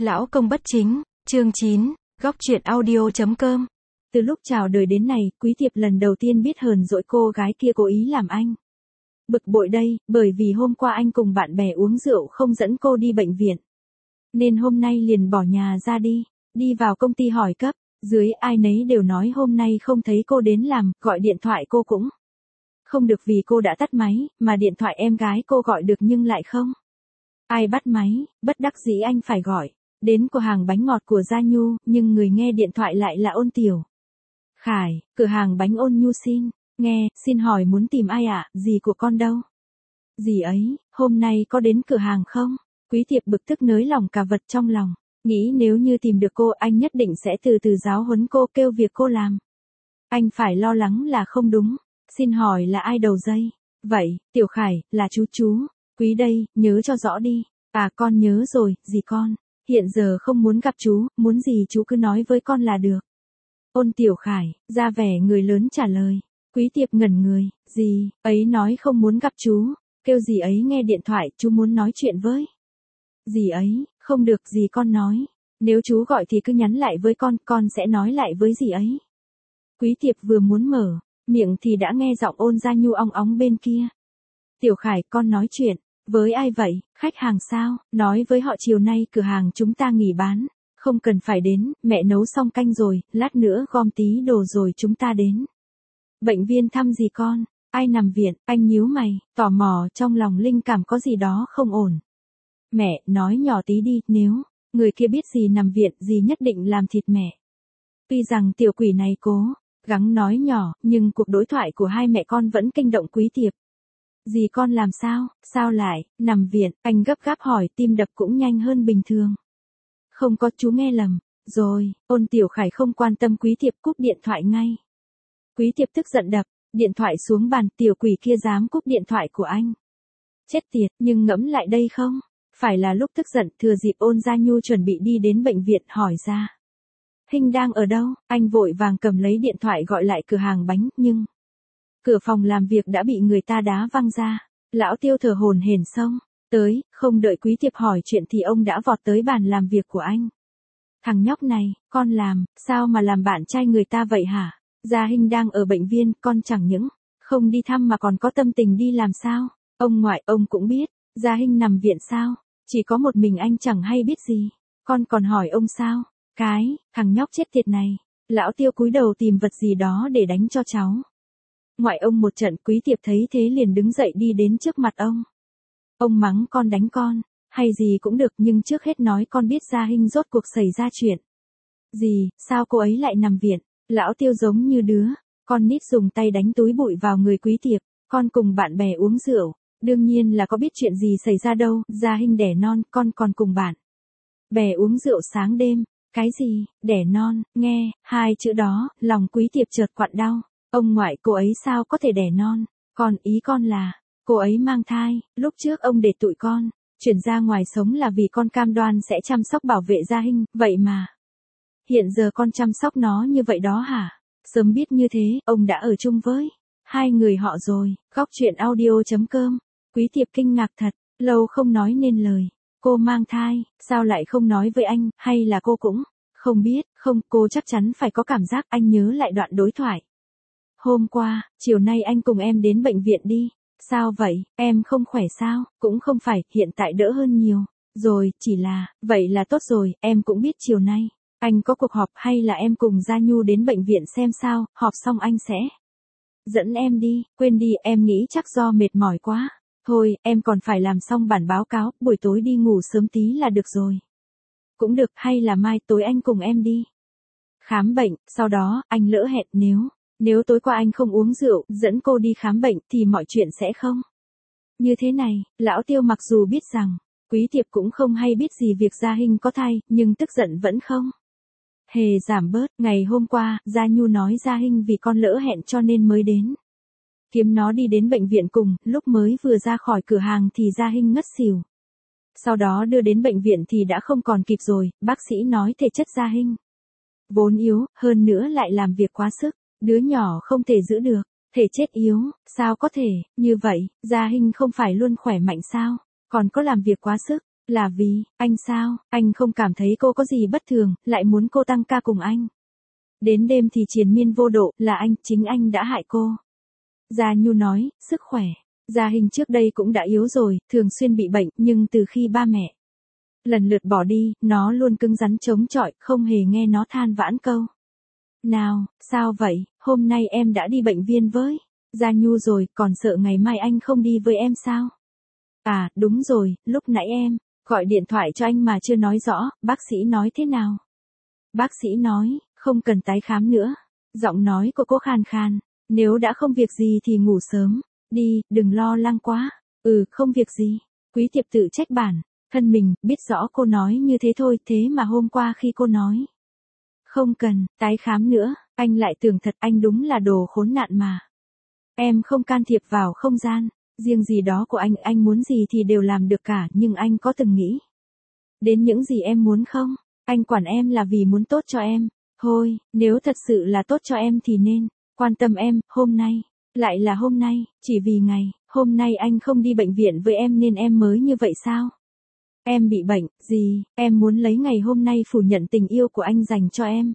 Lão công bất chính, chương 9, góc truyện audio.com. Từ lúc chào đời đến này, Quý Tiệp lần đầu tiên biết hờn dỗi cô gái kia cố ý làm anh bực bội đây, bởi vì hôm qua anh cùng bạn bè uống rượu không dẫn cô đi bệnh viện. Nên hôm nay liền bỏ nhà ra đi vào công ty hỏi cấp, dưới ai nấy đều nói hôm nay không thấy cô đến làm, gọi điện thoại cô cũng không được vì cô đã tắt máy, mà điện thoại em gái cô gọi được nhưng lại không ai bắt máy, bất đắc dĩ anh phải gọi đến cửa hàng bánh ngọt của Gia Nhu, nhưng người nghe điện thoại lại là Ôn Tiểu Khải, cửa hàng bánh Ôn Nhu xin hỏi muốn tìm ai ạ, dì của con đâu? Dì ấy, hôm nay có đến cửa hàng không? Quý Tiệp bực tức nới lòng cả vật trong lòng, nghĩ nếu như tìm được cô anh nhất định sẽ từ từ giáo huấn cô, kêu việc cô làm anh phải lo lắng là không đúng. Xin hỏi là ai đầu dây? Vậy, Tiểu Khải, là chú. Quý đây, nhớ cho rõ đi. À con nhớ rồi, dì con hiện giờ không muốn gặp chú, muốn gì chú cứ nói với con là được. Ôn Tiểu Khải, ra vẻ người lớn trả lời. Quý Tiệp ngẩn người, dì ấy nói không muốn gặp chú, kêu dì ấy nghe điện thoại, chú muốn nói chuyện với dì ấy. Không được, dì con nói, nếu chú gọi thì cứ nhắn lại với con sẽ nói lại với dì ấy. Quý Tiệp vừa muốn mở miệng thì đã nghe giọng Ôn Gia Nhu ong óng bên kia. Tiểu Khải, con nói chuyện với ai vậy? Khách hàng sao? Nói với họ chiều nay cửa hàng chúng ta nghỉ bán, không cần phải đến, mẹ nấu xong canh rồi, lát nữa gom tí đồ rồi chúng ta đến bệnh viện thăm dì con. Ai nằm viện? Anh nhíu mày, tò mò trong lòng linh cảm có gì đó không ổn. Mẹ, nói nhỏ tí đi, nếu người kia biết dì nằm viện, dì nhất định làm thịt mẹ. Tuy rằng tiểu quỷ này cố gắng nói nhỏ, nhưng cuộc đối thoại của hai mẹ con vẫn kinh động Quý Tiệp. Dì con làm sao? Sao lại nằm viện? Anh gấp gáp hỏi, tim đập cũng nhanh hơn bình thường. Không có, chú nghe lầm rồi. Ôn Tiểu Khải không quan tâm Quý Tiệp, cúp điện thoại ngay. Quý Tiệp tức giận đập điện thoại xuống bàn, tiểu quỷ kia dám cúp điện thoại của anh. Chết tiệt, nhưng ngẫm lại đây không phải là lúc tức giận. Thừa dịp Ôn Gia Nhu chuẩn bị đi đến bệnh viện hỏi ra Hinh đang ở đâu, anh vội vàng cầm lấy điện thoại gọi lại cửa hàng bánh, nhưng cửa phòng làm việc đã bị người ta đá văng ra. Lão Tiêu thở hổn hển xông tới, không đợi Quý Tiệp hỏi chuyện thì ông đã vọt tới bàn làm việc của anh. Thằng nhóc này, con làm sao mà làm bạn trai người ta vậy hả? Gia Hinh đang ở bệnh viện, con chẳng những không đi thăm mà còn có tâm tình đi làm sao? Ông ngoại, ông cũng biết Gia Hinh nằm viện sao? Chỉ có một mình anh chẳng hay biết gì, con còn hỏi ông sao? Thằng nhóc chết tiệt này. Lão Tiêu cúi đầu tìm vật gì đó để đánh cho cháu ngoại ông một trận. Quý Tiệp thấy thế liền đứng dậy đi đến trước mặt ông. Ông mắng con đánh con, hay gì cũng được, nhưng trước hết nói con biết Gia Hinh rốt cuộc xảy ra chuyện gì, sao cô ấy lại nằm viện? Lão Tiêu giống như đứa con nít dùng tay đánh túi bụi vào người Quý Tiệp. Con cùng bạn bè uống rượu, đương nhiên là có biết chuyện gì xảy ra đâu. Gia Hinh đẻ non, con còn cùng bạn bè uống rượu sáng đêm. Cái gì, đẻ non? Nghe hai chữ đó, lòng Quý Tiệp chợt quặn đau. Ông ngoại, cô ấy sao có thể đẻ non? Ý con là cô ấy mang thai. Lúc trước ông để tụi con chuyển ra ngoài sống là vì con cam đoan sẽ chăm sóc bảo vệ Gia Hinh, vậy mà hiện giờ con chăm sóc nó như vậy đó hả? Sớm biết như thế, ông đã ở chung với hai người họ rồi. Góc truyện audio.com. Quý Tiệp kinh ngạc thật, lâu không nói nên lời. Cô mang thai, sao lại không nói với anh, hay là cô cũng không biết? Không, cô chắc chắn phải có cảm giác. Anh nhớ lại đoạn đối thoại hôm qua, chiều nay anh cùng em đến bệnh viện đi. Sao vậy, em không khỏe sao? Cũng không phải, hiện tại đỡ hơn nhiều rồi, chỉ là, vậy là tốt rồi. Em cũng biết chiều nay anh có cuộc họp, hay là em cùng Gia Nhu đến bệnh viện xem sao, họp xong anh sẽ dẫn em đi. Quên đi, em nghĩ chắc do mệt mỏi quá. Thôi, em còn phải làm xong bản báo cáo, buổi tối đi ngủ sớm tí là được rồi. Cũng được, hay là mai tối anh cùng em đi khám bệnh, sau đó, anh lỡ hẹn, nếu tối qua anh không uống rượu, dẫn cô đi khám bệnh, thì mọi chuyện sẽ không như thế này. Lão Tiêu mặc dù biết rằng Quý Tiệp cũng không hay biết gì việc Gia Hinh có thai, nhưng tức giận vẫn không hề giảm bớt. Ngày hôm qua, Gia Nhu nói Gia Hinh vì con lỡ hẹn cho nên mới đến kiếm nó đi đến bệnh viện cùng. Lúc mới vừa ra khỏi cửa hàng thì Gia Hinh ngất xỉu. Sau đó đưa đến bệnh viện thì đã không còn kịp rồi. Bác sĩ nói thể chất Gia Hinh vốn yếu, hơn nữa lại làm việc quá sức. Đứa nhỏ không thể giữ được thể chất yếu, sao có thể như vậy? Gia Hinh không phải luôn khỏe mạnh sao? Còn có làm việc quá sức, Là vì, anh sao, anh không cảm thấy cô có gì bất thường, lại muốn cô tăng ca cùng anh. Đến đêm thì triền miên vô độ, là anh, chính anh đã hại cô. Gia Nhu nói, sức khỏe. Gia Hình trước đây cũng đã yếu rồi, thường xuyên bị bệnh, nhưng từ khi ba mẹ lần lượt bỏ đi, nó luôn cứng rắn chống chọi, không hề nghe nó than vãn câu. Nào, sao vậy, hôm nay em đã đi bệnh viện với Gia Nhu rồi, còn sợ ngày mai anh không đi với em sao? À, đúng rồi, lúc nãy em gọi điện thoại cho anh mà chưa nói rõ, bác sĩ nói thế nào? Bác sĩ nói, không cần tái khám nữa. Giọng nói của cô khàn khàn, nếu đã không việc gì thì ngủ sớm, đi, đừng lo lắng quá. Không việc gì. Quý Tiệp tự trách bản thân mình, biết rõ cô nói như thế thôi, thế mà hôm qua khi cô nói không cần tái khám nữa, anh lại tưởng thật, anh đúng là đồ khốn nạn mà. Em không can thiệp vào không gian riêng gì đó của anh muốn gì thì đều làm được cả, nhưng anh có từng nghĩ đến những gì em muốn không? Anh quản em là vì muốn tốt cho em. Thôi, nếu thật sự là tốt cho em thì nên quan tâm em, hôm nay, lại là hôm nay, chỉ vì ngày hôm nay anh không đi bệnh viện với em nên em mới như vậy sao? Em bị bệnh, gì, em muốn lấy ngày hôm nay phủ nhận tình yêu của anh dành cho em.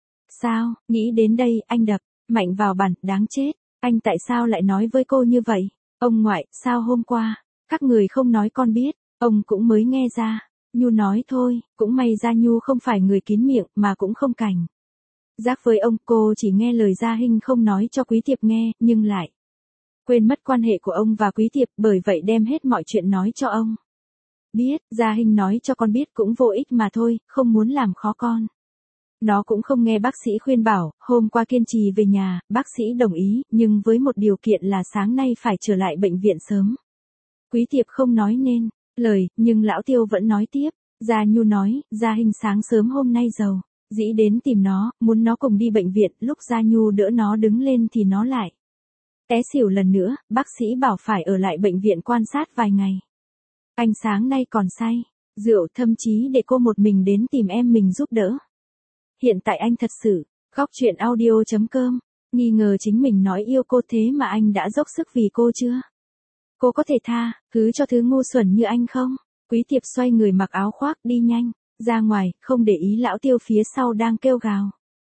Sao, nghĩ đến đây, anh đập mạnh vào bàn, đáng chết, anh tại sao lại nói với cô như vậy? Ông ngoại, sao hôm qua, các người không nói con biết, ông cũng mới nghe ra. Nhu nói thôi, cũng may Gia Nhu không phải người kín miệng mà cũng không cảnh giác với ông, cô chỉ nghe lời Gia Hinh không nói cho Quý Tiệp nghe, nhưng lại quên mất quan hệ của ông và Quý Tiệp, bởi vậy đem hết mọi chuyện nói cho ông biết. Gia Hinh nói cho con biết cũng vô ích mà thôi, không muốn làm khó con. Nó cũng không nghe bác sĩ khuyên bảo, hôm qua kiên trì về nhà, bác sĩ đồng ý, nhưng với một điều kiện là sáng nay phải trở lại bệnh viện sớm. Quý Tiệp không nói nên lời, nhưng lão Tiêu vẫn nói tiếp. Gia Nhu nói, Gia Hinh sáng sớm hôm nay giàu dĩ đến tìm nó, muốn nó cùng đi bệnh viện, lúc Gia Nhu đỡ nó đứng lên thì nó lại té xỉu lần nữa, bác sĩ bảo phải ở lại bệnh viện quan sát vài ngày. Anh sáng nay còn say rượu, thậm chí để cô một mình đến tìm em mình giúp đỡ. Hiện tại anh thật sự góc truyện audio.com nghi ngờ chính mình nói yêu cô, thế mà anh đã dốc sức vì cô chưa? Cô có thể tha thứ cho thứ ngu xuẩn như anh không? Quý Tiệp xoay người mặc áo khoác đi nhanh ra ngoài, không để ý lão Tiêu phía sau đang kêu gào.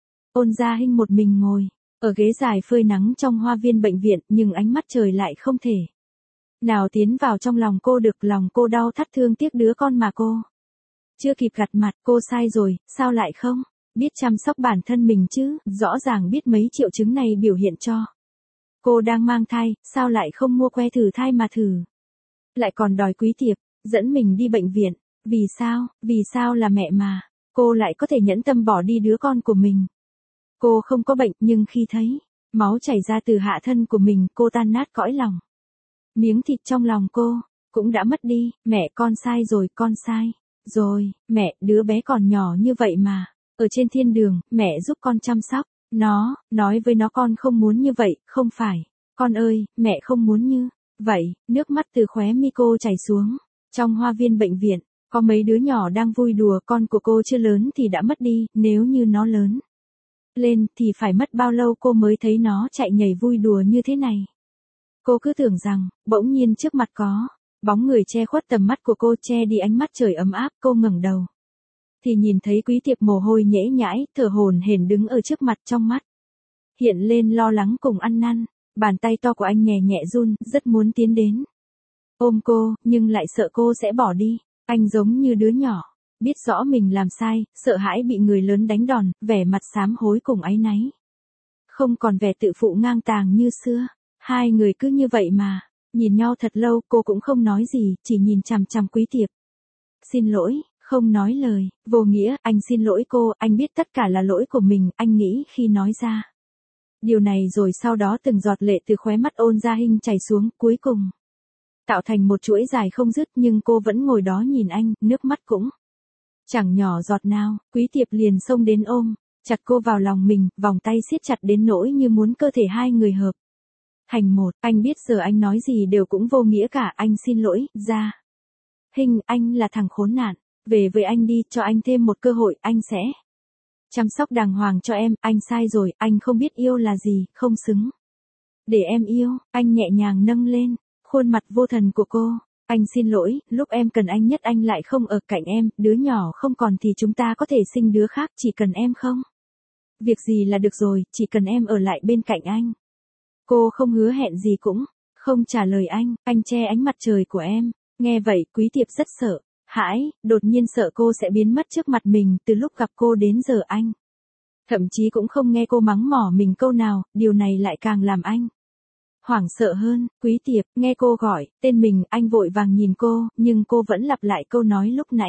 Ôn Gia Hinh một mình ngồi ở ghế dài phơi nắng trong hoa viên bệnh viện, nhưng ánh mắt trời lại không thể nào tiến vào trong lòng cô được. Lòng cô đau thắt thương tiếc đứa con mà cô chưa kịp gặt mặt. Cô sai rồi, sao lại không biết chăm sóc bản thân mình chứ? Rõ ràng biết mấy triệu chứng này biểu hiện cho cô đang mang thai, sao lại không mua que thử thai mà thử? Lại còn đòi Quý Tiệp dẫn mình đi bệnh viện. Vì sao là mẹ mà cô lại có thể nhẫn tâm bỏ đi đứa con của mình? Cô không có bệnh, nhưng khi thấy máu chảy ra từ hạ thân của mình, cô tan nát cõi lòng. Miếng thịt trong lòng cô cũng đã mất đi. Mẹ, con sai rồi, con sai rồi. Mẹ, đứa bé còn nhỏ như vậy mà ở trên thiên đường, mẹ giúp con chăm sóc nó. Nói với nó con không muốn như vậy, không phải. Con ơi, mẹ không muốn như vậy. Nước mắt từ khóe mi cô chảy xuống. Trong hoa viên bệnh viện, có mấy đứa nhỏ đang vui đùa, con của cô chưa lớn thì đã mất đi, nếu như nó lớn lên thì phải mất bao lâu cô mới thấy nó chạy nhảy vui đùa như thế này. Cô cứ tưởng rằng, bỗng nhiên trước mặt có bóng người che khuất tầm mắt của cô, che đi ánh mắt trời ấm áp. Cô ngẩng đầu thì nhìn thấy Quý Tiệp mồ hôi nhễ nhãi, thở hổn hển đứng ở trước mặt, trong mắt hiện lên lo lắng cùng ăn năn. Bàn tay to của anh nhẹ nhẹ run, rất muốn tiến đến ôm cô, nhưng lại sợ cô sẽ bỏ đi. Anh giống như đứa nhỏ biết rõ mình làm sai, sợ hãi bị người lớn đánh đòn, vẻ mặt sám hối cùng áy náy, không còn vẻ tự phụ ngang tàng như xưa. Hai người cứ như vậy mà nhìn nhau thật lâu, cô cũng không nói gì, chỉ nhìn chằm chằm Quý Tiệp. Xin lỗi, không nói lời vô nghĩa. Anh xin lỗi cô, anh biết tất cả là lỗi của mình. Anh nghĩ khi nói ra điều này rồi sau đó từng giọt lệ từ khóe mắt Ôn Gia Hinh chảy xuống, cuối cùng tạo thành một chuỗi dài không dứt, nhưng cô vẫn ngồi đó nhìn anh, nước mắt cũng chẳng nhỏ giọt nào. Quý Tiệp liền xông đến ôm chặt cô vào lòng mình, vòng tay siết chặt đến nỗi như muốn cơ thể hai người hợp thành một. Anh biết giờ anh nói gì đều cũng vô nghĩa cả. Anh xin lỗi, Gia Hinh, anh là thằng khốn nạn. Về với anh đi, cho anh thêm một cơ hội, anh sẽ chăm sóc đàng hoàng cho em. Anh sai rồi, anh không biết yêu là gì, không xứng để em yêu. Anh nhẹ nhàng nâng lên khuôn mặt vô thần của cô. Anh xin lỗi, lúc em cần anh nhất anh lại không ở cạnh em, đứa nhỏ không còn thì chúng ta có thể sinh đứa khác, chỉ cần em không. Việc gì là được rồi, chỉ cần em ở lại bên cạnh anh. Cô không hứa hẹn gì cũng không trả lời anh che ánh mặt trời của em. Nghe vậy, Quý Tiệp rất sợ, hãi, đột nhiên sợ cô sẽ biến mất trước mặt mình, từ lúc gặp cô đến giờ anh. Thậm chí cũng không nghe cô mắng mỏ mình câu nào, điều này lại càng làm anh hoảng sợ hơn. Quý Tiệp, nghe cô gọi tên mình, anh vội vàng nhìn cô, nhưng cô vẫn lặp lại câu nói lúc nãy.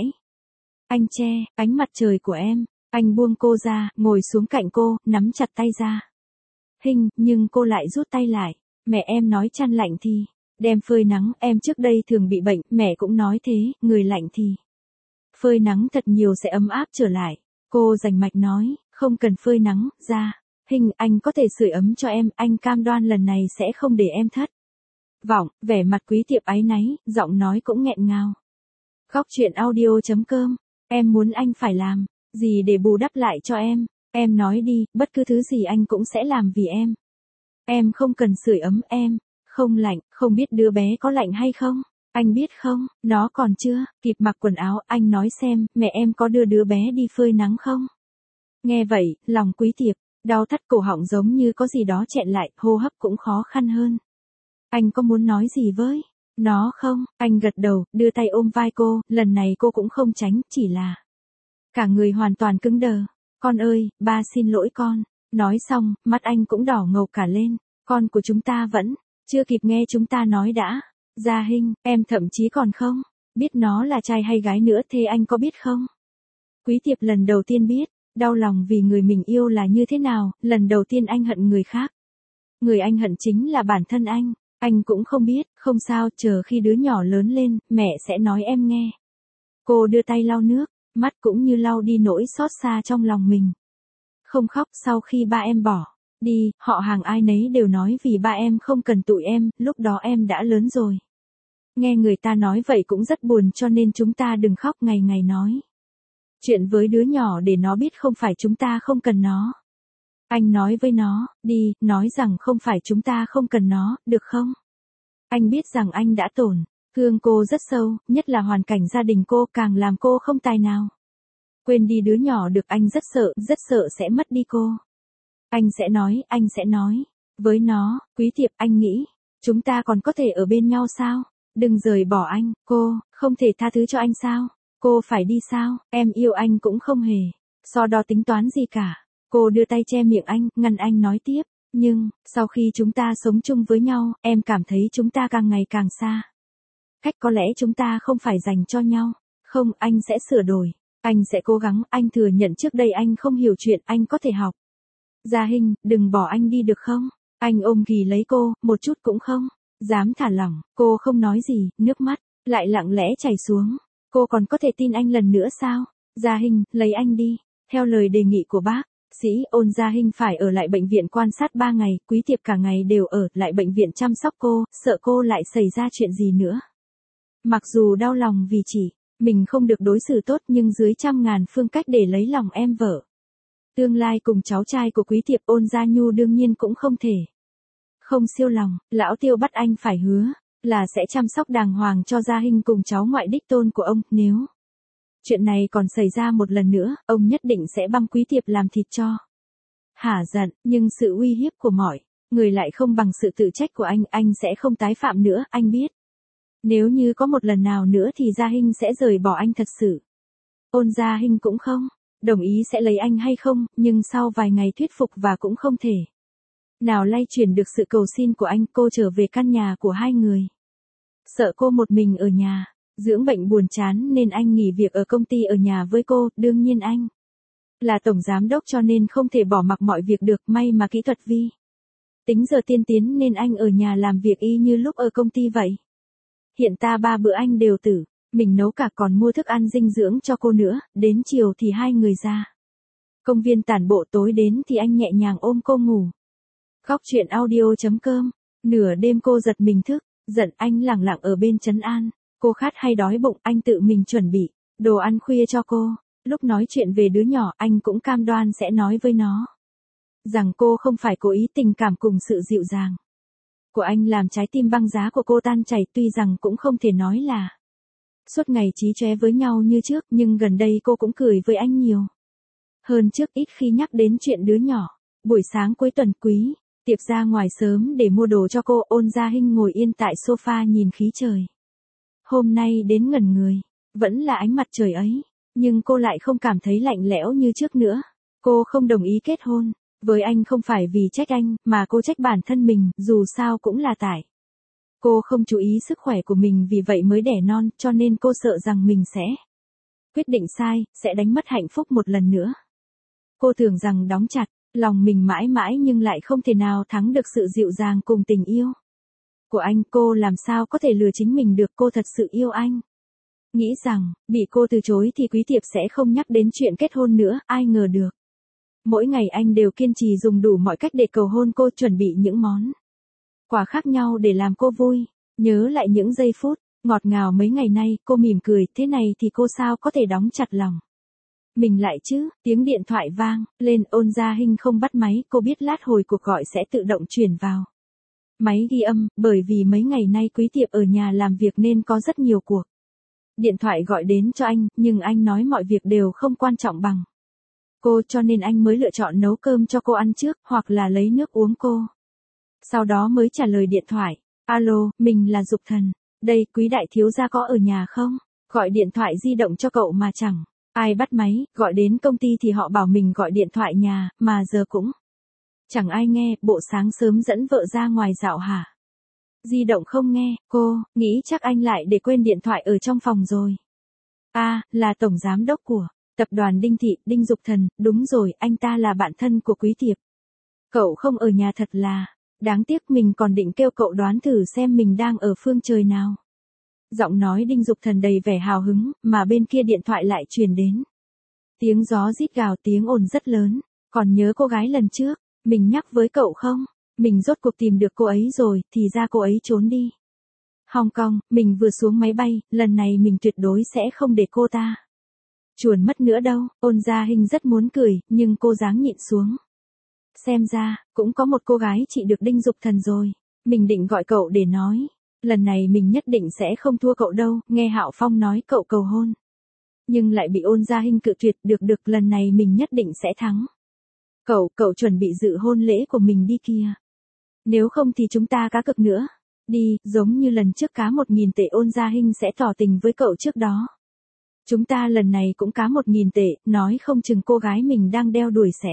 Anh che ánh mặt trời của em. Anh buông cô ra, ngồi xuống cạnh cô, nắm chặt tay ra. Hình, nhưng cô lại rút tay lại. Mẹ em nói chăn lạnh thì đem phơi nắng, em trước đây thường bị bệnh, mẹ cũng nói thế, người lạnh thì phơi nắng thật nhiều sẽ ấm áp trở lại. Cô rành mạch nói, không cần phơi nắng, ra. Hình, anh có thể sưởi ấm cho em, anh cam đoan lần này sẽ không để em thất vọng. Vẻ mặt Quý Tiệp áy náy, giọng nói cũng nghẹn ngào. Góc truyện audio.com, em muốn anh phải làm gì để bù đắp lại cho em? Em nói đi, bất cứ thứ gì anh cũng sẽ làm vì em. Em không cần sưởi ấm, em không lạnh, không biết đứa bé có lạnh hay không? Anh biết không, nó còn chưa kịp mặc quần áo, anh nói xem, mẹ em có đưa đứa bé đi phơi nắng không? Nghe vậy, lòng Quý Tiệp đau thắt cổ họng, giống như có gì đó chẹn lại, hô hấp cũng khó khăn hơn. Anh có muốn nói gì với nó không? Anh gật đầu, đưa tay ôm vai cô, lần này cô cũng không tránh, chỉ là cả người hoàn toàn cứng đờ. Con ơi, ba xin lỗi con. Nói xong, mắt anh cũng đỏ ngầu cả lên. Con của chúng ta vẫn chưa kịp nghe chúng ta nói đã. Gia Hinh, em thậm chí còn không biết nó là trai hay gái nữa, thế anh có biết không? Quý Tiệp lần đầu tiên biết đau lòng vì người mình yêu là như thế nào, lần đầu tiên anh hận người khác. Người anh hận chính là bản thân anh. Anh cũng không biết, không sao, chờ khi đứa nhỏ lớn lên, mẹ sẽ nói em nghe. Cô đưa tay lau nước, mắt cũng như lau đi nỗi xót xa trong lòng mình. Không khóc, sau khi ba em bỏ đi, họ hàng ai nấy đều nói vì ba em không cần tụi em, lúc đó em đã lớn rồi. Nghe người ta nói vậy cũng rất buồn, cho nên chúng ta đừng khóc, ngày ngày nói chuyện với đứa nhỏ để nó biết không phải chúng ta không cần nó. Anh nói với nó, đi, nói rằng không phải chúng ta không cần nó, được không? Anh biết rằng anh đã tổn thương cô rất sâu, nhất là hoàn cảnh gia đình cô càng làm cô không tài nào quên đi đứa nhỏ được. Anh rất sợ sẽ mất đi cô. Anh sẽ nói với nó, Quý Tiệp, anh nghĩ chúng ta còn có thể ở bên nhau sao? Đừng rời bỏ anh. Cô không thể tha thứ cho anh sao? Cô phải đi sao? Em yêu anh cũng không hề so đo tính toán gì cả. Cô đưa tay che miệng anh, ngăn anh nói tiếp. Nhưng, sau khi chúng ta sống chung với nhau, em cảm thấy chúng ta càng ngày càng xa cách, có lẽ chúng ta không phải dành cho nhau. Không, anh sẽ sửa đổi. Anh sẽ cố gắng, anh thừa nhận trước đây anh không hiểu chuyện, anh có thể học. Gia Hinh, đừng bỏ anh đi được không? Anh ôm ghì lấy cô, một chút cũng không dám thả lỏng. Cô không nói gì, nước mắt lại lặng lẽ chảy xuống. Cô còn có thể tin anh lần nữa sao? Gia Hinh, lấy anh đi. Theo lời đề nghị của bác sĩ Ôn, Gia Hinh phải ở lại bệnh viện quan sát 3 ngày, Quý Tiệp cả ngày đều ở lại bệnh viện chăm sóc cô, sợ cô lại xảy ra chuyện gì nữa. Mặc dù đau lòng vì chỉ mình không được đối xử tốt, nhưng dưới trăm ngàn phương cách để lấy lòng em vợ tương lai cùng cháu trai của Quý Tiệp, Ôn Gia Nhu đương nhiên cũng không thể không siêu lòng. Lão Tiêu bắt anh phải hứa là sẽ chăm sóc đàng hoàng cho Gia Hinh cùng cháu ngoại đích tôn của ông, nếu chuyện này còn xảy ra một lần nữa, ông nhất định sẽ băm Quý Tiệp làm thịt cho hả giận. Nhưng sự uy hiếp của mọi người lại không bằng sự tự trách của anh sẽ không tái phạm nữa, anh biết. Nếu như có một lần nào nữa thì Gia Hinh sẽ rời bỏ anh thật sự. Ôn Gia Hinh cũng không đồng ý sẽ lấy anh hay không, nhưng sau vài ngày thuyết phục và cũng không thể nào lay chuyển được sự cầu xin của anh, cô trở về căn nhà của hai người. Sợ cô một mình ở nhà dưỡng bệnh buồn chán nên anh nghỉ việc ở công ty ở nhà với cô. Đương nhiên anh là tổng giám đốc cho nên không thể bỏ mặc mọi việc được, may mà kỹ thuật vi tính giờ tiên tiến nên anh ở nhà làm việc y như lúc ở công ty vậy. Hiện ta 3 bữa anh đều tự mình nấu cả, còn mua thức ăn dinh dưỡng cho cô nữa. Đến chiều thì hai người ra công viên tản bộ, tối đến thì anh nhẹ nhàng ôm cô ngủ. Góc truyện audio.com. Nửa đêm cô giật mình thức giận, anh lẳng lặng ở bên trấn an cô. Khát hay đói bụng, anh tự mình chuẩn bị đồ ăn khuya cho cô. Lúc nói chuyện về đứa nhỏ, anh cũng cam đoan sẽ nói với nó rằng cô không phải cố ý, tình cảm cùng sự dịu dàng của anh làm trái tim băng giá của cô tan chảy, tuy rằng cũng không thể nói là suốt ngày chí chóe với nhau như trước, nhưng gần đây cô cũng cười với anh nhiều hơn trước, ít khi nhắc đến chuyện đứa nhỏ. Buổi sáng cuối tuần Quý Tiệp ra ngoài sớm để mua đồ cho cô, Ôn Gia Hinh ngồi yên tại sofa nhìn khí trời. Hôm nay đến ngẩn người, vẫn là ánh mặt trời ấy, nhưng cô lại không cảm thấy lạnh lẽo như trước nữa. Cô không đồng ý kết hôn với anh không phải vì trách anh, mà cô trách bản thân mình, dù sao cũng là tại cô không chú ý sức khỏe của mình, vì vậy mới đẻ non, cho nên cô sợ rằng mình sẽ quyết định sai, sẽ đánh mất hạnh phúc một lần nữa. Cô tưởng rằng đóng chặt lòng mình mãi mãi nhưng lại không thể nào thắng được sự dịu dàng cùng tình yêu của anh. Cô làm sao có thể lừa chính mình được, cô thật sự yêu anh. Nghĩ rằng, bị cô từ chối thì Quý Tiệp sẽ không nhắc đến chuyện kết hôn nữa, ai ngờ được. Mỗi ngày anh đều kiên trì dùng đủ mọi cách để cầu hôn cô, chuẩn bị những món quà khác nhau để làm cô vui. Nhớ lại những giây phút ngọt ngào mấy ngày nay, cô mỉm cười, thế này thì cô sao có thể đóng chặt lòng mình lại chứ. Tiếng điện thoại vang lên, Ôn Gia Hinh không bắt máy, cô biết lát hồi cuộc gọi sẽ tự động chuyển vào máy ghi âm, bởi vì mấy ngày nay Quý Tiệp ở nhà làm việc nên có rất nhiều cuộc điện thoại gọi đến cho anh, nhưng anh nói mọi việc đều không quan trọng bằng cô, cho nên anh mới lựa chọn nấu cơm cho cô ăn trước, hoặc là lấy nước uống cô. Sau đó mới trả lời điện thoại. Alo, mình là Dục Thần. Đây, Quý đại thiếu gia có ở nhà không? Gọi điện thoại di động cho cậu mà chẳng ai bắt máy, gọi đến công ty thì họ bảo mình gọi điện thoại nhà, mà giờ cũng chẳng ai nghe, bộ sáng sớm dẫn vợ ra ngoài dạo hả? Di động không nghe, cô nghĩ chắc anh lại để quên điện thoại ở trong phòng rồi. Là tổng giám đốc của tập đoàn Đinh Thị, Đinh Dục Thần, đúng rồi, anh ta là bạn thân của Quý Tiệp. Cậu không ở nhà thật là đáng tiếc, mình còn định kêu cậu đoán thử xem mình đang ở phương trời nào. Giọng nói Đinh Dục Thần đầy vẻ hào hứng, mà bên kia điện thoại lại truyền đến tiếng gió rít gào, tiếng ồn rất lớn. Còn nhớ cô gái lần trước mình nhắc với cậu không? Mình rốt cuộc tìm được cô ấy rồi, thì ra cô ấy trốn đi Hong Kong. Mình vừa xuống máy bay, lần này mình tuyệt đối sẽ không để cô ta chuồn mất nữa đâu. Ôn Gia Hinh rất muốn cười, nhưng cô dáng nhịn xuống. Xem ra, cũng có một cô gái chị được Đinh Dục Thần rồi. Mình định gọi cậu để nói, lần này mình nhất định sẽ không thua cậu đâu. Nghe Hạo Phong nói cậu cầu hôn, nhưng lại bị Ôn Gia Hinh cự tuyệt. Được, lần này mình nhất định sẽ thắng. Cậu chuẩn bị dự hôn lễ của mình đi kia. Nếu không thì chúng ta cá cược nữa. Đi, giống như lần trước cá 1.000 tệ, Ôn Gia Hinh sẽ tỏ tình với cậu trước đó. Chúng ta lần này cũng cá 1.000 tệ, nói không chừng cô gái mình đang đeo đuổi sẽ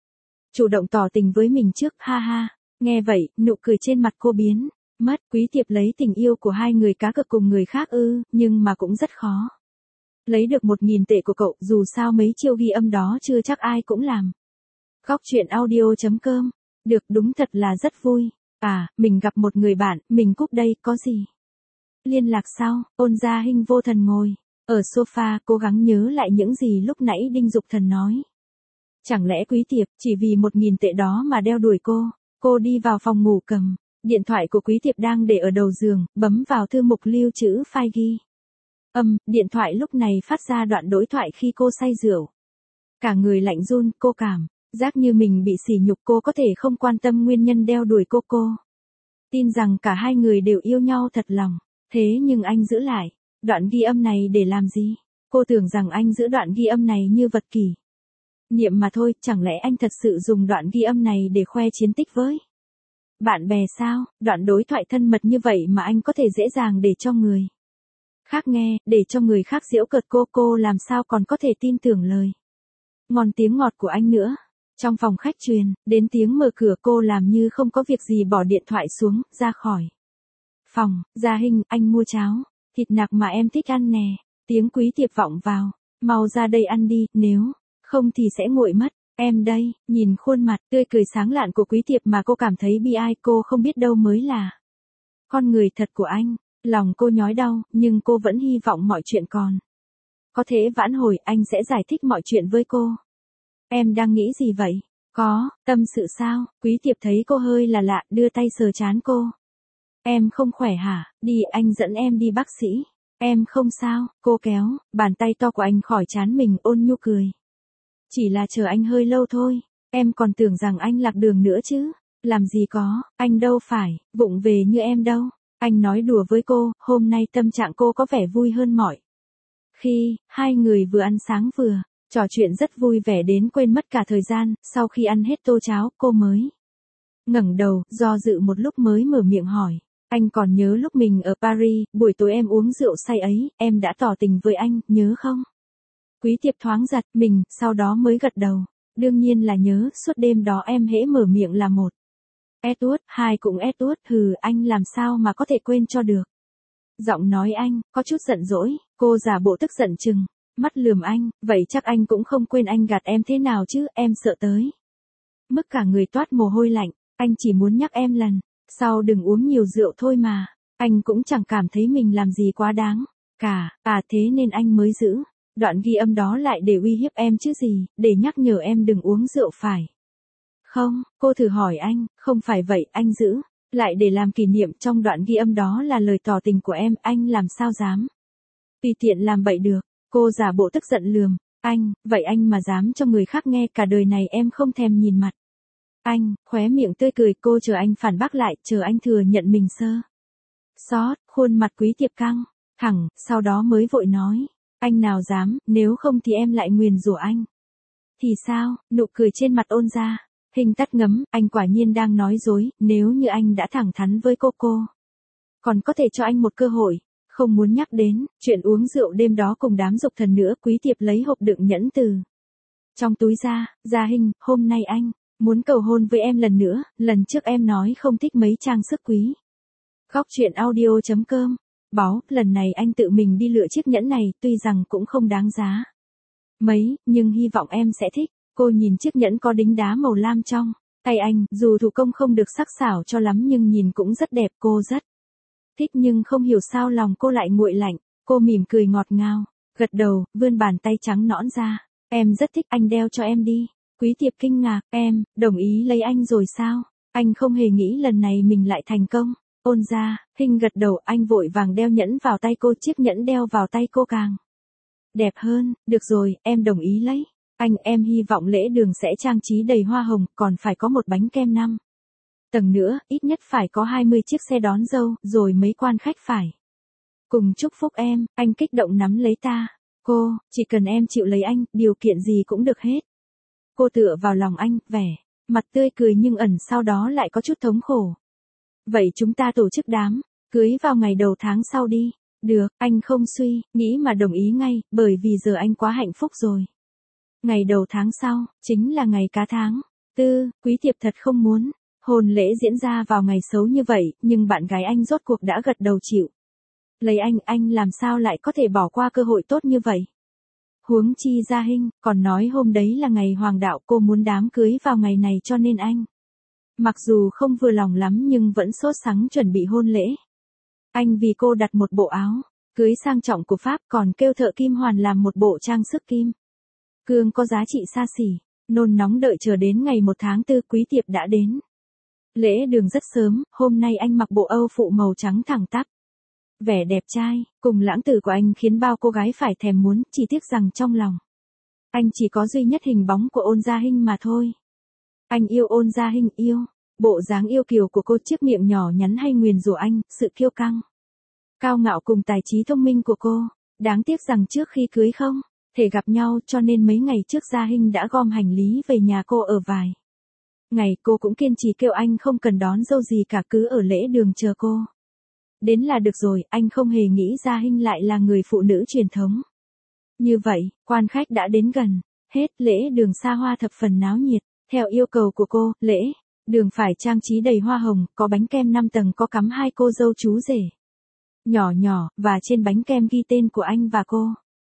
chủ động tỏ tình với mình trước, ha ha. Nghe vậy, nụ cười trên mặt cô biến mất. Quý Tiệp lấy tình yêu của hai người cá cược cùng người khác nhưng mà cũng rất khó lấy được 1.000 tệ của cậu, dù sao mấy chiêu ghi âm đó chưa chắc ai cũng làm. Góc truyện audio.com. Được, đúng thật là rất vui. Mình gặp một người bạn, mình cúp đây, có gì liên lạc sau. Ôn Gia Hinh vô thần ngồi ở sofa, cố gắng nhớ lại những gì lúc nãy Đinh Dục Thần nói. Chẳng lẽ Quý Tiệp chỉ vì 1.000 tệ đó mà đeo đuổi cô? Cô đi vào phòng ngủ, cầm điện thoại của Quý Tiệp đang để ở đầu giường, bấm vào thư mục lưu trữ file ghi âm. Điện thoại lúc này phát ra đoạn đối thoại khi cô say rượu. Cả người lạnh run, cô cảm giác như mình bị sỉ nhục. Cô có thể không quan tâm nguyên nhân đeo đuổi cô tin rằng cả hai người đều yêu nhau thật lòng. Thế nhưng anh giữ lại đoạn ghi âm này để làm gì? Cô tưởng rằng anh giữ đoạn ghi âm này như vật kỷ niệm mà thôi, chẳng lẽ anh thật sự dùng đoạn ghi âm này để khoe chiến tích với bạn bè sao? Đoạn đối thoại thân mật như vậy mà anh có thể dễ dàng để cho người khác nghe, để cho người khác giễu cợt cô làm sao còn có thể tin tưởng lời ngon tiếng ngọt của anh nữa. Trong phòng khách truyền đến tiếng mở cửa, cô làm như không có việc gì bỏ điện thoại xuống, ra khỏi phòng. Gia Hinh, anh mua cháo thịt nạc mà em thích ăn nè. Tiếng Quý Tiệp vọng vào. Mau ra đây ăn đi, nếu không thì sẽ nguội mất. Em đây. Nhìn khuôn mặt tươi cười sáng lạn của Quý Tiệp mà cô cảm thấy bi ai. Cô không biết đâu mới là con người thật của anh. Lòng cô nhói đau, nhưng cô vẫn hy vọng mọi chuyện còn có thể vãn hồi. Anh sẽ giải thích mọi chuyện với cô. Em đang nghĩ gì vậy? Có tâm sự sao? Quý Tiệp thấy cô hơi là lạ, đưa tay sờ trán cô. Em không khỏe hả? Đi, anh dẫn em đi bác sĩ. Em không sao. Cô kéo bàn tay to của anh khỏi trán mình, ôn nhu cười. Chỉ là chờ anh hơi lâu thôi. Em còn tưởng rằng anh lạc đường nữa chứ. Làm gì có, anh đâu phải, vụng về như em đâu. Anh nói đùa với cô, hôm nay tâm trạng cô có vẻ vui hơn mọi khi, hai người vừa ăn sáng vừa trò chuyện rất vui vẻ đến quên mất cả thời gian, sau khi ăn hết tô cháo, cô mới ngẩng đầu, do dự một lúc mới mở miệng hỏi. Anh còn nhớ lúc mình ở Paris, buổi tối em uống rượu say ấy, em đã tỏ tình với anh, nhớ không? Quý Tiệp thoáng giật mình, sau đó mới gật đầu. Đương nhiên là nhớ, suốt đêm đó em hễ mở miệng là một Edward, hai cũng Edward, anh làm sao mà có thể quên cho được. Giọng nói anh, có chút giận dỗi, cô giả bộ tức giận chừng mắt lườm anh, vậy chắc anh cũng không quên anh gạt em thế nào chứ, em sợ tới mức cả người toát mồ hôi lạnh, anh chỉ muốn nhắc em lần sau đừng uống nhiều rượu thôi mà, anh cũng chẳng cảm thấy mình làm gì quá đáng cả, thế nên anh mới giữ đoạn ghi âm đó lại để uy hiếp em chứ gì, để nhắc nhở em đừng uống rượu phải không? Cô thử hỏi anh, không phải vậy, anh giữ lại để làm kỷ niệm, trong đoạn ghi âm đó là lời tỏ tình của em, anh làm sao dám tùy tiện làm bậy được. Cô giả bộ tức giận lườm anh, vậy anh mà dám cho người khác nghe, cả đời này em không thèm nhìn mặt anh, khóe miệng tươi cười, cô chờ anh phản bác lại, chờ anh thừa nhận mình sơ sót, khuôn mặt Quý Tiệp căng thẳng, sau đó mới vội nói, anh nào dám, nếu không thì em lại nguyền rủa anh. Thì sao? Nụ cười trên mặt ôn ra hình tắt ngấm, anh quả nhiên đang nói dối, nếu như anh đã thẳng thắn với cô còn có thể cho anh một cơ hội. Không muốn nhắc đến chuyện uống rượu đêm đó cùng đám dục thần nữa, Quý Tiệp lấy hộp đựng nhẫn từ trong túi ra, Gia Hinh, hôm nay anh muốn cầu hôn với em lần nữa, lần trước em nói không thích mấy trang sức quý. Góc truyện audio.com. Báo, lần này anh tự mình đi lựa chiếc nhẫn này, tuy rằng cũng không đáng giá mấy, nhưng hy vọng em sẽ thích. Cô nhìn chiếc nhẫn có đính đá màu lam trong tay anh, dù thủ công không được sắc sảo cho lắm nhưng nhìn cũng rất đẹp, cô rất thích, nhưng không hiểu sao lòng cô lại nguội lạnh. Cô mỉm cười ngọt ngào, gật đầu, vươn bàn tay trắng nõn ra. Em rất thích, anh đeo cho em đi. Quý Tiệp kinh ngạc, em đồng ý lấy anh rồi sao? Anh không hề nghĩ lần này mình lại thành công. Ôn ra, Hinh gật đầu, anh vội vàng đeo nhẫn vào tay cô, chiếc nhẫn đeo vào tay cô càng đẹp hơn. Được rồi, em đồng ý lấy. Anh, em hy vọng lễ đường sẽ trang trí đầy hoa hồng, còn phải có một bánh kem 5 tầng nữa, ít nhất phải có 20 chiếc xe đón dâu, rồi mấy quan khách phải cùng chúc phúc em. Anh kích động nắm lấy ta. Cô, chỉ cần em chịu lấy anh, điều kiện gì cũng được hết. Cô tựa vào lòng anh, vẻ mặt tươi cười nhưng ẩn sau đó lại có chút thống khổ. Vậy chúng ta tổ chức đám cưới vào ngày đầu tháng sau đi. Được, anh không suy nghĩ mà đồng ý ngay, bởi vì giờ anh quá hạnh phúc rồi. Ngày đầu tháng sau, chính là ngày cá tháng tư, Quý Tiệp thật không muốn hôn lễ diễn ra vào ngày xấu như vậy, nhưng bạn gái anh rốt cuộc đã gật đầu chịu lấy anh làm sao lại có thể bỏ qua cơ hội tốt như vậy. Huống chi Gia Hinh còn nói hôm đấy là ngày hoàng đạo, cô muốn đám cưới vào ngày này, cho nên anh mặc dù không vừa lòng lắm nhưng vẫn sốt sắng chuẩn bị hôn lễ. Anh vì cô đặt một bộ áo cưới sang trọng của Pháp, còn kêu thợ kim hoàn làm một bộ trang sức kim cương có giá trị xa xỉ. Nôn nóng đợi chờ đến ngày 1 tháng 4, Quý Tiệp đã đến lễ đường rất sớm. Hôm nay anh mặc bộ âu phụ màu trắng thẳng tắp, vẻ đẹp trai cùng lãng tử của anh khiến bao cô gái phải thèm muốn, chỉ tiếc rằng trong lòng anh chỉ có duy nhất hình bóng của Ôn Gia Hinh mà thôi. Anh yêu Ôn Gia Hinh, yêu bộ dáng yêu kiều của cô, chiếc miệng nhỏ nhắn hay nguyền rủa anh, sự kiêu căng cao ngạo cùng tài trí thông minh của cô. Đáng tiếc rằng trước khi cưới không thể gặp nhau, cho nên mấy ngày trước Gia Hinh đã gom hành lý về nhà cô ở vài ngày. Cô cũng kiên trì kêu anh không cần đón dâu gì cả, cứ ở lễ đường chờ cô đến là được rồi. Anh không hề nghĩ Gia Hinh lại là người phụ nữ truyền thống như vậy. Quan khách đã đến gần hết, lễ đường xa hoa thập phần náo nhiệt. Theo yêu cầu của cô, lễ đường phải trang trí đầy hoa hồng, có bánh kem 5 tầng, có cắm 2 cô dâu chú rể nhỏ nhỏ, và trên bánh kem ghi tên của anh và cô.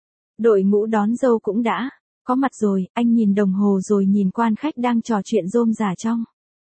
Đội ngũ đón dâu cũng đã có mặt rồi. Anh nhìn đồng hồ rồi nhìn quan khách đang trò chuyện rôm rả trong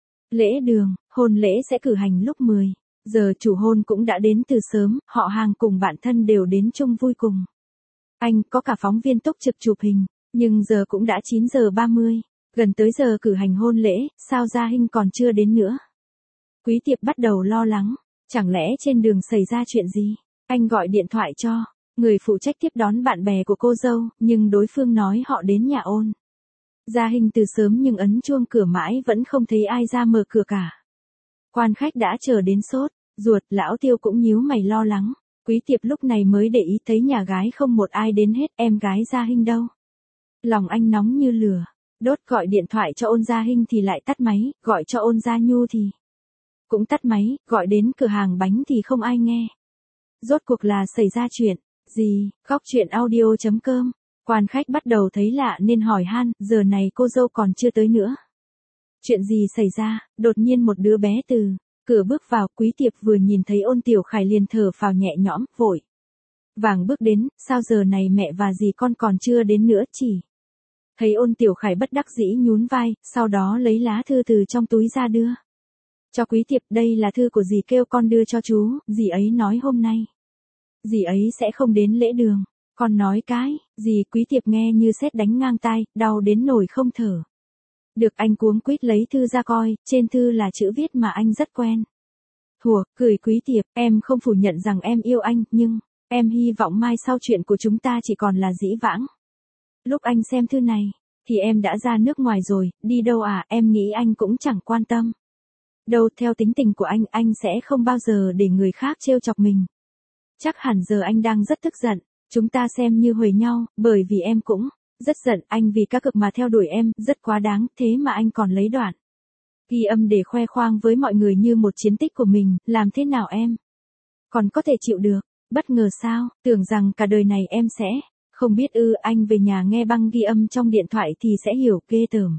lễ đường. Hôn lễ sẽ cử hành lúc 10 giờ, chủ hôn cũng đã đến từ sớm, họ hàng cùng bạn thân đều đến chung vui cùng anh, có cả phóng viên túc trực chụp hình. Nhưng giờ cũng đã 9 giờ 30, gần tới giờ cử hành hôn lễ, sao Gia Hinh còn chưa đến nữa? Quý Tiệp bắt đầu lo lắng, chẳng lẽ trên đường xảy ra chuyện gì? Anh gọi điện thoại cho người phụ trách tiếp đón bạn bè của cô dâu, nhưng đối phương nói họ đến nhà Ôn Gia Hinh từ sớm nhưng ấn chuông cửa mãi vẫn không thấy ai ra mở cửa cả. Quan khách đã chờ đến sốt, ruột, lão Tiêu cũng nhíu mày lo lắng. Quý Tiệp lúc này mới để ý thấy nhà gái không một ai đến hết, em gái Gia Hinh đâu. Lòng anh nóng như lửa, đốt gọi điện thoại cho Ôn Gia Hinh thì lại tắt máy, gọi cho Ôn Gia Nhu thì cũng tắt máy, gọi đến cửa hàng bánh thì không ai nghe. Rốt cuộc là xảy ra chuyện gì? Góc chuyện audio.com. Quan khách bắt đầu thấy lạ nên hỏi han, giờ này cô dâu còn chưa tới nữa. Chuyện gì xảy ra? Đột nhiên một đứa bé từ cửa bước vào, Quý Tiệp vừa nhìn thấy Ôn Tiểu Khải liền thở phào nhẹ nhõm, vội vàng bước đến, sao giờ này mẹ và dì con còn chưa đến nữa chỉ. Thấy Ôn Tiểu Khải bất đắc dĩ nhún vai, sau đó lấy lá thư từ trong túi ra đưa cho Quý Tiệp, đây là thư của dì kêu con đưa cho chú, dì ấy nói hôm nay dì ấy sẽ không đến lễ đường. Con nói cái gì? Quý Tiệp nghe như sét đánh ngang tai, đau đến nổi không thở được. Anh cuống quýt lấy thư ra coi, trên thư là chữ viết mà anh rất quen thuộc. Cười Quý Tiệp, em không phủ nhận rằng em yêu anh, nhưng em hy vọng mai sau chuyện của chúng ta chỉ còn là dĩ vãng. Lúc anh xem thư này thì em đã ra nước ngoài rồi, đi đâu à? Em nghĩ anh cũng chẳng quan tâm đâu, theo tính tình của anh sẽ không bao giờ để người khác trêu chọc mình. Chắc hẳn giờ anh đang rất tức giận. Chúng ta xem như huề nhau, bởi vì em cũng rất giận anh vì cá cược mà theo đuổi em, rất quá đáng, thế mà anh còn lấy đoạn ghi âm để khoe khoang với mọi người như một chiến tích của mình, làm thế nào em còn có thể chịu được? Bất ngờ sao? Tưởng rằng cả đời này em sẽ không biết ư? Anh về nhà nghe băng ghi âm trong điện thoại thì sẽ hiểu, ghê tởm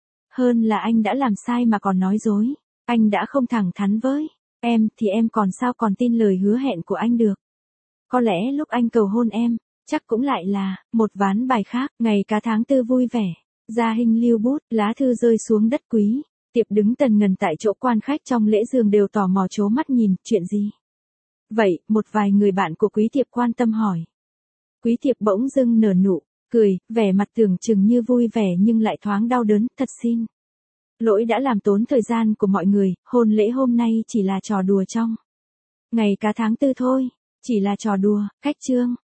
hơn là anh đã làm sai mà còn nói dối. Anh đã không thẳng thắn với em thì em còn sao còn tin lời hứa hẹn của anh được. Có lẽ lúc anh cầu hôn em, chắc cũng lại là một ván bài khác. Ngày cả tháng tư vui vẻ, Gia Hinh lưu bút, lá thư rơi xuống đất. Quý Tiệp đứng tần ngần tại chỗ, quan khách trong lễ giường đều tò mò trố mắt nhìn. Chuyện gì vậy? Một vài người bạn của Quý Tiệp quan tâm hỏi. Quý Tiệp bỗng dưng nở nụ cười, vẻ mặt tưởng chừng như vui vẻ nhưng lại thoáng đau đớn. Thật xin lỗi đã làm tốn thời gian của mọi người, hôn lễ hôm nay chỉ là trò đùa trong ngày cả tháng tư thôi. Chỉ là trò đùa, khách trương.